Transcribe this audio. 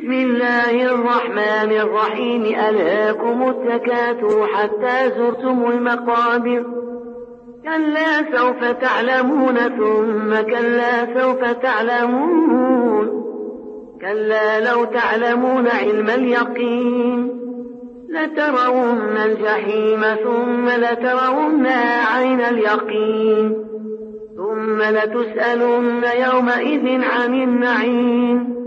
بسم الله الرحمن الرحيم ألهاكم التكاثر حتى زرتم المقابر كلا سوف تعلمون ثم كلا سوف تعلمون كلا لو تعلمون علم اليقين لترون الجحيم ثم لترونها عين اليقين ثم لتسألن يومئذ عن النعيم